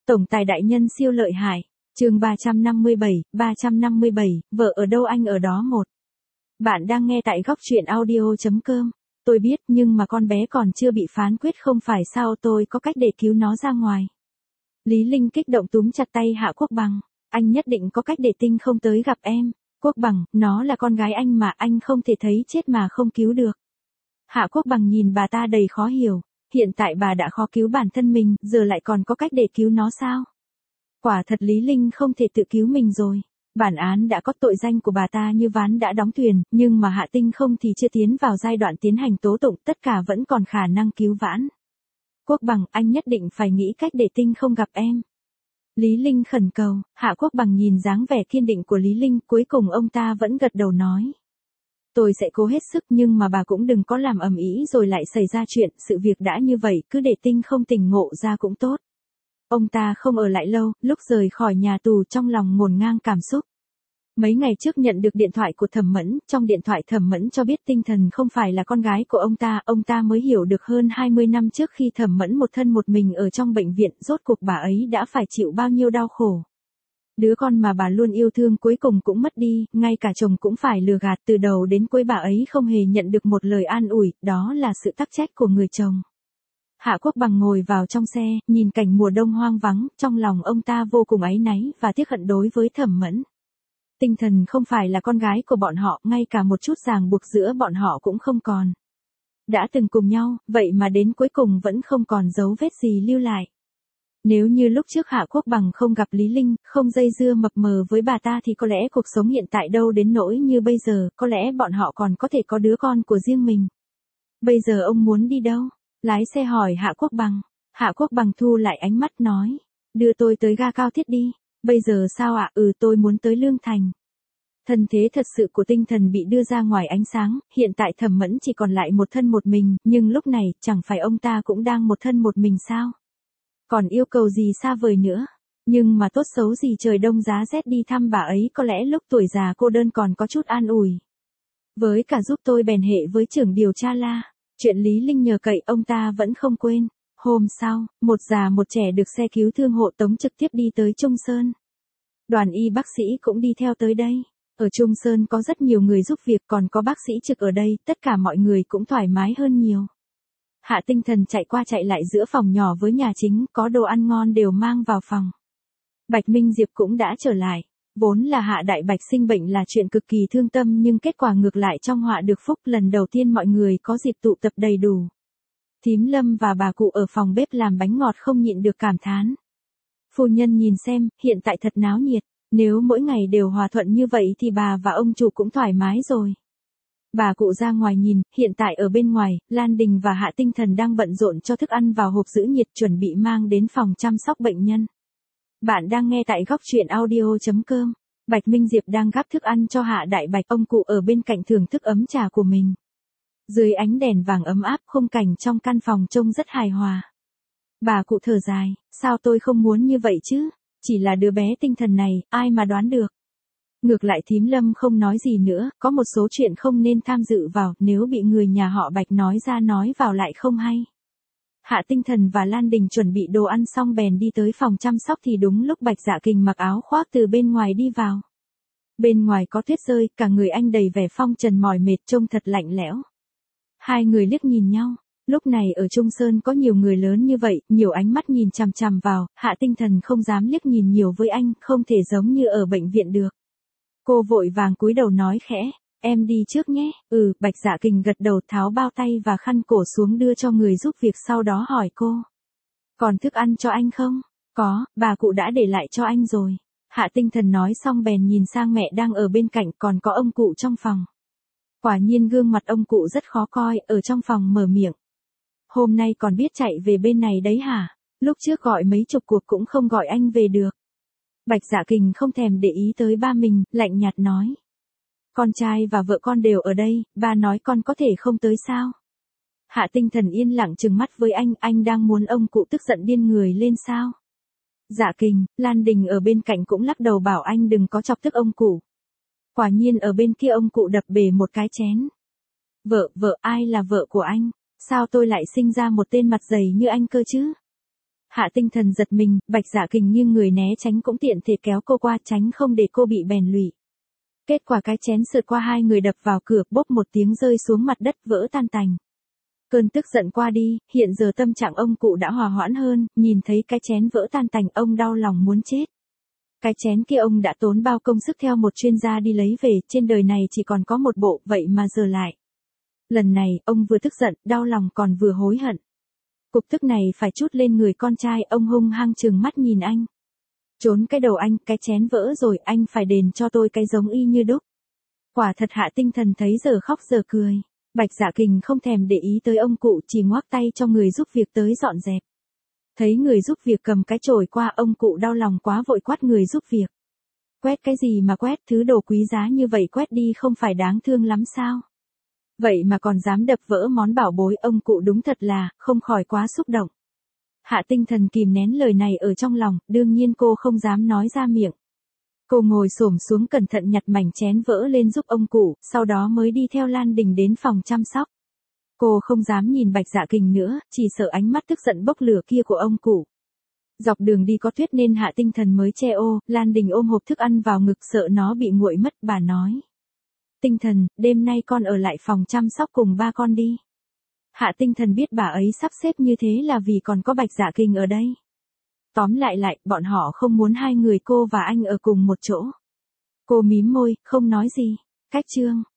Tổng tài đại nhân siêu lợi hại. Chương 357, vợ ở đâu anh ở đó một. Bạn đang nghe tại góc truyện audio.com. Tôi biết nhưng mà con bé còn chưa bị phán quyết không phải sao, tôi có cách để cứu nó ra ngoài. Lý Linh kích động túm chặt tay Hạ Quốc Bằng. Anh nhất định có cách để Tinh không tới gặp em. Quốc Bằng, nó là con gái anh mà, anh không thể thấy chết mà không cứu được. Hạ Quốc Bằng nhìn bà ta đầy khó hiểu. Hiện tại bà đã khó cứu bản thân mình, giờ lại còn có cách để cứu nó sao? Quả thật Lý Linh không thể tự cứu mình rồi. Bản án đã có, tội danh của bà ta như ván đã đóng thuyền, nhưng mà Hạ Tinh không thì chưa tiến vào giai đoạn tiến hành tố tụng, tất cả vẫn còn khả năng cứu vãn. Quốc Bằng, anh nhất định phải nghĩ cách để Tinh không gặp em. Lý Linh khẩn cầu. Hạ Quốc Bằng nhìn dáng vẻ kiên định của Lý Linh, cuối cùng ông ta vẫn gật đầu nói. Tôi sẽ cố hết sức, nhưng mà bà cũng đừng có làm ầm ĩ rồi lại xảy ra chuyện, sự việc đã như vậy, cứ để Tinh không tỉnh ngộ ra cũng tốt. Ông ta không ở lại lâu, lúc rời khỏi nhà tù trong lòng ngổn ngang cảm xúc. Mấy ngày trước nhận được điện thoại của Thẩm Mẫn, trong điện thoại Thẩm Mẫn cho biết Tinh Thần không phải là con gái của ông ta mới hiểu được hơn 20 năm trước khi Thẩm Mẫn một thân một mình ở trong bệnh viện, rốt cuộc bà ấy đã phải chịu bao nhiêu đau khổ. Đứa con mà bà luôn yêu thương cuối cùng cũng mất đi, ngay cả chồng cũng phải lừa gạt, từ đầu đến cuối bà ấy không hề nhận được một lời an ủi, đó là sự tắc trách của người chồng. Hạ Quốc Bằng ngồi vào trong xe, nhìn cảnh mùa đông hoang vắng, trong lòng ông ta vô cùng áy náy và tiếc hận đối với Thẩm Mẫn. Tinh Thần không phải là con gái của bọn họ, ngay cả một chút ràng buộc giữa bọn họ cũng không còn. Đã từng cùng nhau, vậy mà đến cuối cùng vẫn không còn dấu vết gì lưu lại. Nếu như lúc trước Hạ Quốc Bằng không gặp Lý Linh, không dây dưa mập mờ với bà ta thì có lẽ cuộc sống hiện tại đâu đến nỗi như bây giờ, có lẽ bọn họ còn có thể có đứa con của riêng mình. Bây giờ ông muốn đi đâu? Lái xe hỏi Hạ Quốc Bằng. Hạ Quốc Bằng thu lại ánh mắt nói. Đưa tôi tới ga cao thiết đi. Bây giờ sao ạ? Tôi muốn tới Lương Thành. Thân thế thật sự của Tinh Thần bị đưa ra ngoài ánh sáng, hiện tại Thẩm Mẫn chỉ còn lại một thân một mình, nhưng lúc này, chẳng phải ông ta cũng đang một thân một mình sao? Còn yêu cầu gì xa vời nữa? Nhưng mà tốt xấu gì trời đông giá rét đi thăm bà ấy, có lẽ lúc tuổi già cô đơn còn có chút an ủi. Với cả giúp tôi bèn hệ với trưởng điều tra La. Chuyện Lý Linh nhờ cậy ông ta vẫn không quên. Hôm sau, một già một trẻ được xe cứu thương hộ tống trực tiếp đi tới Trung Sơn. Đoàn y bác sĩ cũng đi theo tới đây. Ở Trung Sơn có rất nhiều người giúp việc, còn có bác sĩ trực ở đây, tất cả mọi người cũng thoải mái hơn nhiều. Hạ Tinh Thần chạy qua chạy lại giữa phòng nhỏ với nhà chính, có đồ ăn ngon đều mang vào phòng. Bạch Minh Diệp cũng đã trở lại. Vốn là Hạ Đại Bạch sinh bệnh là chuyện cực kỳ thương tâm, nhưng kết quả ngược lại trong họa được phúc, lần đầu tiên mọi người có dịp tụ tập đầy đủ. Thím Lâm và bà cụ ở phòng bếp làm bánh ngọt không nhịn được cảm thán. Phu nhân nhìn xem, hiện tại thật náo nhiệt, nếu mỗi ngày đều hòa thuận như vậy thì bà và ông chủ cũng thoải mái rồi. Bà cụ ra ngoài nhìn, hiện tại ở bên ngoài, Lan Đình và Hạ Tinh Thần đang bận rộn cho thức ăn vào hộp giữ nhiệt chuẩn bị mang đến phòng chăm sóc bệnh nhân. Bạn đang nghe tại góc truyện audio.com. Bạch Minh Diệp đang gắp thức ăn cho Hạ Đại Bạch, ông cụ ở bên cạnh thưởng thức ấm trà của mình. Dưới ánh đèn vàng ấm áp, khung cảnh trong căn phòng trông rất hài hòa. Bà cụ thở dài, sao tôi không muốn như vậy chứ, chỉ là đứa bé Tinh Thần này, ai mà đoán được. Ngược lại thím Lâm không nói gì nữa, có một số chuyện không nên tham dự vào, nếu bị người nhà họ Bạch nói ra nói vào lại không hay. Hạ Tinh Thần và Lan Đình chuẩn bị đồ ăn xong bèn đi tới phòng chăm sóc thì đúng lúc Bạch Dạ Kình mặc áo khoác từ bên ngoài đi vào. Bên ngoài có tuyết rơi, cả người anh đầy vẻ phong trần mỏi mệt, trông thật lạnh lẽo. Hai người liếc nhìn nhau, lúc này ở Trung Sơn có nhiều người lớn như vậy, nhiều ánh mắt nhìn chằm chằm vào, Hạ Tinh Thần không dám liếc nhìn nhiều với anh, không thể giống như ở bệnh viện được. Cô vội vàng cúi đầu nói khẽ, em đi trước nhé. Bạch Dạ Kình gật đầu, tháo bao tay và khăn cổ xuống đưa cho người giúp việc, sau đó hỏi cô. Còn thức ăn cho anh không? Có, bà cụ đã để lại cho anh rồi. Hạ Tinh Thần nói xong bèn nhìn sang mẹ đang ở bên cạnh, còn có ông cụ trong phòng. Quả nhiên gương mặt ông cụ rất khó coi, ở trong phòng mở miệng. Hôm nay còn biết chạy về bên này đấy hả? Lúc trước gọi mấy chục cuộc cũng không gọi anh về được. Bạch Dạ Kình không thèm để ý tới ba mình, lạnh nhạt nói. Con trai và vợ con đều ở đây, ba nói con có thể không tới sao? Hạ Tinh Thần yên lặng trừng mắt với anh đang muốn ông cụ tức giận điên người lên sao? Dạ Kình, Lan Đình ở bên cạnh cũng lắc đầu bảo anh đừng có chọc tức ông cụ. Quả nhiên ở bên kia ông cụ đập bể một cái chén. Vợ, ai là vợ của anh? Sao tôi lại sinh ra một tên mặt dày như anh cơ chứ? Hạ Tinh Thần giật mình, Bạch Dạ Kình như người né tránh cũng tiện thể kéo cô qua tránh không để cô bị bèn lụy. Kết quả cái chén sượt qua hai người đập vào cửa, bốp một tiếng rơi xuống mặt đất vỡ tan tành. Cơn tức giận qua đi, hiện giờ tâm trạng ông cụ đã hòa hoãn hơn, nhìn thấy cái chén vỡ tan tành ông đau lòng muốn chết. Cái chén kia ông đã tốn bao công sức theo một chuyên gia đi lấy về, trên đời này chỉ còn có một bộ, vậy mà giờ lại. Lần này, ông vừa tức giận, đau lòng còn vừa hối hận. Cục tức này phải trút lên người con trai, ông hung hăng trừng mắt nhìn anh. Trốn cái đầu anh, cái chén vỡ rồi, anh phải đền cho tôi cái giống y như đúc. Quả thật Hạ Tinh Thần thấy giờ khóc giờ cười. Bạch Dạ Kình không thèm để ý tới ông cụ, chỉ ngoắc tay cho người giúp việc tới dọn dẹp. Thấy người giúp việc cầm cái chổi qua, ông cụ đau lòng quá vội quát người giúp việc. Quét cái gì mà quét, thứ đồ quý giá như vậy quét đi không phải đáng thương lắm sao? Vậy mà còn dám đập vỡ món bảo bối, ông cụ đúng thật là, không khỏi quá xúc động. Hạ Tinh Thần kìm nén lời này ở trong lòng, đương nhiên cô không dám nói ra miệng. Cô ngồi xổm xuống cẩn thận nhặt mảnh chén vỡ lên giúp ông cụ, sau đó mới đi theo Lan Đình đến phòng chăm sóc. Cô không dám nhìn Bạch Dạ Kình nữa, chỉ sợ ánh mắt tức giận bốc lửa kia của ông cụ. Dọc đường đi có tuyết nên Hạ Tinh Thần mới che ô, Lan Đình ôm hộp thức ăn vào ngực sợ nó bị nguội mất, bà nói. Tinh Thần, đêm nay con ở lại phòng chăm sóc cùng ba con đi. Hạ Tinh Thần biết bà ấy sắp xếp như thế là vì còn có Bạch Dạ Kình ở đây. Tóm lại, bọn họ không muốn hai người cô và anh ở cùng một chỗ. Cô mím môi, không nói gì. Cách chương.